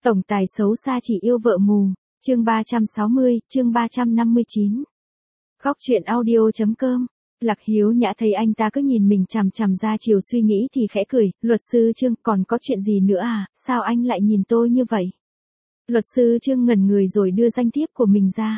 Tổng tài xấu xa chỉ yêu vợ mù, chương 360, chương 359. Góc truyện audio.com. Lạc Hiếu Nhã thấy anh ta cứ nhìn mình chằm chằm ra chiều suy nghĩ thì khẽ cười, luật sư Trương, còn có chuyện gì nữa à, sao anh lại nhìn tôi như vậy? Luật sư Trương ngẩn người rồi đưa danh thiếp của mình ra.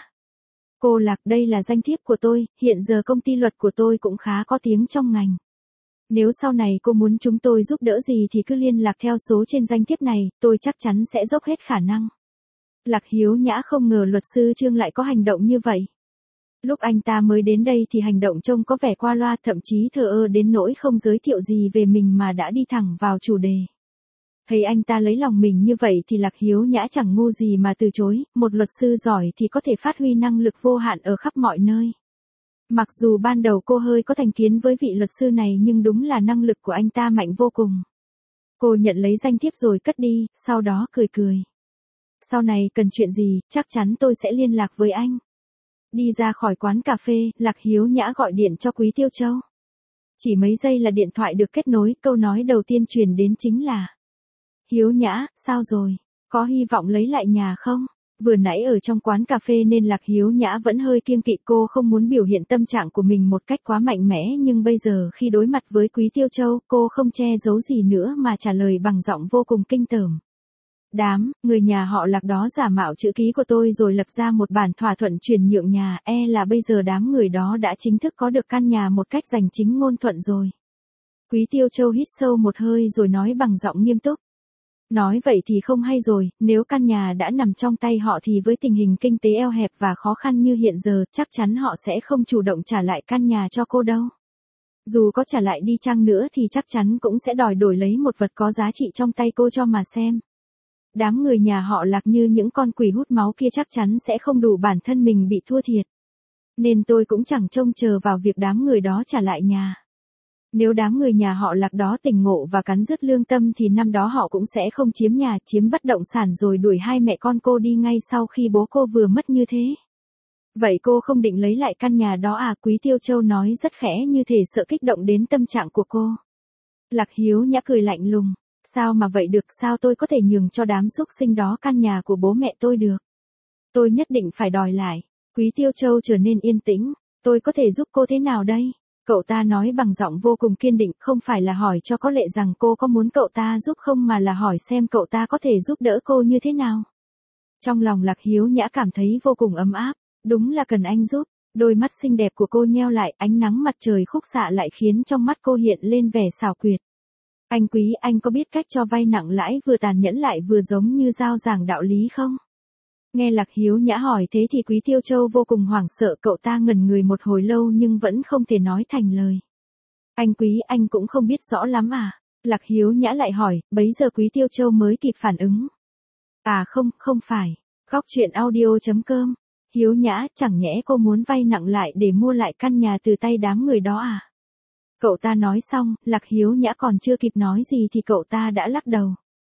Cô Lạc, đây là danh thiếp của tôi, hiện giờ công ty luật của tôi cũng khá có tiếng trong ngành. Nếu sau này cô muốn chúng tôi giúp đỡ gì thì cứ liên lạc theo số trên danh thiếp này, tôi chắc chắn sẽ dốc hết khả năng. Lạc Hiếu Nhã không ngờ luật sư Trương lại có hành động như vậy. Lúc anh ta mới đến đây thì hành động trông có vẻ qua loa, thậm chí thờ ơ đến nỗi không giới thiệu gì về mình mà đã đi thẳng vào chủ đề. Thấy anh ta lấy lòng mình như vậy thì Lạc Hiếu Nhã chẳng ngu gì mà từ chối, một luật sư giỏi thì có thể phát huy năng lực vô hạn ở khắp mọi nơi. Mặc dù ban đầu cô hơi có thành kiến với vị luật sư này nhưng đúng là năng lực của anh ta mạnh vô cùng. Cô nhận lấy danh thiếp rồi cất đi, sau đó cười cười. Sau này cần chuyện gì, chắc chắn tôi sẽ liên lạc với anh. Đi ra khỏi quán cà phê, Lạc Hiếu Nhã gọi điện cho Quý Tiêu Châu. Chỉ mấy giây là điện thoại được kết nối, câu nói đầu tiên truyền đến chính là: Hiếu Nhã, sao rồi? Có hy vọng lấy lại nhà không? Vừa nãy ở trong quán cà phê nên Lạc Hiếu Nhã vẫn hơi kiêng kỵ, cô không muốn biểu hiện tâm trạng của mình một cách quá mạnh mẽ, nhưng bây giờ khi đối mặt với Quý Tiêu Châu, cô không che giấu gì nữa mà trả lời bằng giọng vô cùng kinh tởm. Người nhà họ Lạc đó giả mạo chữ ký của tôi rồi lập ra một bản thỏa thuận chuyển nhượng nhà, là bây giờ đám người đó đã chính thức có được căn nhà một cách giành chính ngôn thuận rồi. Quý Tiêu Châu hít sâu một hơi rồi nói bằng giọng nghiêm túc. Nói vậy thì không hay rồi, nếu căn nhà đã nằm trong tay họ thì với tình hình kinh tế eo hẹp và khó khăn như hiện giờ, chắc chắn họ sẽ không chủ động trả lại căn nhà cho cô đâu. Dù có trả lại đi chăng nữa thì chắc chắn cũng sẽ đòi đổi lấy một vật có giá trị trong tay cô cho mà xem. Đám người nhà họ Lạc như những con quỷ hút máu kia chắc chắn sẽ không đủ bản thân mình bị thua thiệt. Nên tôi cũng chẳng trông chờ vào việc đám người đó trả lại nhà. Nếu đám người nhà họ Lạc đó tỉnh ngộ và cắn rứt lương tâm thì năm đó họ cũng sẽ không chiếm nhà, chiếm bất động sản rồi đuổi hai mẹ con cô đi ngay sau khi bố cô vừa mất như thế. Vậy cô không định lấy lại căn nhà đó à? Quý Tiêu Châu nói rất khẽ như thể sợ kích động đến tâm trạng của cô. Lạc Hiếu Nhã cười lạnh lùng. Sao mà vậy được, sao tôi có thể nhường cho đám súc sinh đó căn nhà của bố mẹ tôi được? Tôi nhất định phải đòi lại. Quý Tiêu Châu trở nên yên tĩnh. Tôi có thể giúp cô thế nào đây? Cậu ta nói bằng giọng vô cùng kiên định, không phải là hỏi cho có lệ rằng cô có muốn cậu ta giúp không mà là hỏi xem cậu ta có thể giúp đỡ cô như thế nào. Trong lòng Lạc Hiếu Nhã cảm thấy vô cùng ấm áp, đúng là cần anh giúp. Đôi mắt xinh đẹp của cô nheo lại, ánh nắng mặt trời khúc xạ lại khiến trong mắt cô hiện lên vẻ xảo quyệt. Anh Quý, anh có biết cách cho vay nặng lãi vừa tàn nhẫn lại vừa giống như giao giảng đạo lý không? Nghe Lạc Hiếu Nhã hỏi thế thì Quý Tiêu Châu vô cùng hoảng sợ, cậu ta ngẩn người một hồi lâu nhưng vẫn không thể nói thành lời. Anh Quý, anh cũng không biết rõ lắm à? Lạc Hiếu Nhã lại hỏi, bấy giờ Quý Tiêu Châu mới kịp phản ứng. À không phải. Góc truyện audio.com. Hiếu Nhã, chẳng nhẽ cô muốn vay nặng lại để mua lại căn nhà từ tay đám người đó à? Cậu ta nói xong, Lạc Hiếu Nhã còn chưa kịp nói gì thì cậu ta đã lắc đầu.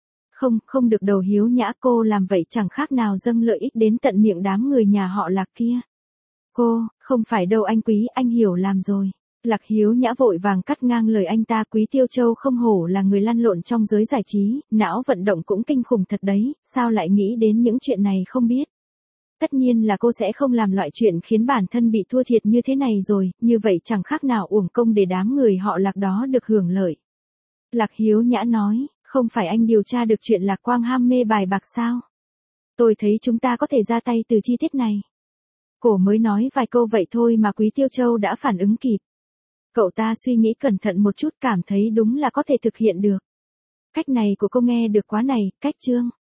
Không được đâu Hiếu Nhã, cô làm vậy chẳng khác nào dâng lợi ích đến tận miệng đám người nhà họ Lạc kia. Không phải đâu anh Quý, anh hiểu lầm rồi. Lạc Hiếu Nhã vội vàng cắt ngang lời anh ta. Quý Tiêu Châu không hổ là người lăn lộn trong giới giải trí, não vận động cũng kinh khủng thật đấy, sao lại nghĩ đến những chuyện này không biết. Tất nhiên là cô sẽ không làm loại chuyện khiến bản thân bị thua thiệt như thế này rồi, như vậy chẳng khác nào uổng công để đám người họ Lạc đó được hưởng lợi. Lạc Hiếu Nhã nói, không phải anh điều tra được chuyện Lạc Quang ham mê bài bạc sao? Tôi thấy chúng ta có thể ra tay từ chi tiết này. Cổ mới nói vài câu vậy thôi mà Quý Tiêu Châu đã phản ứng kịp. Cậu ta suy nghĩ cẩn thận một chút, cảm thấy đúng là có thể thực hiện được. Cách này của cô nghe được quá này, cách Trương.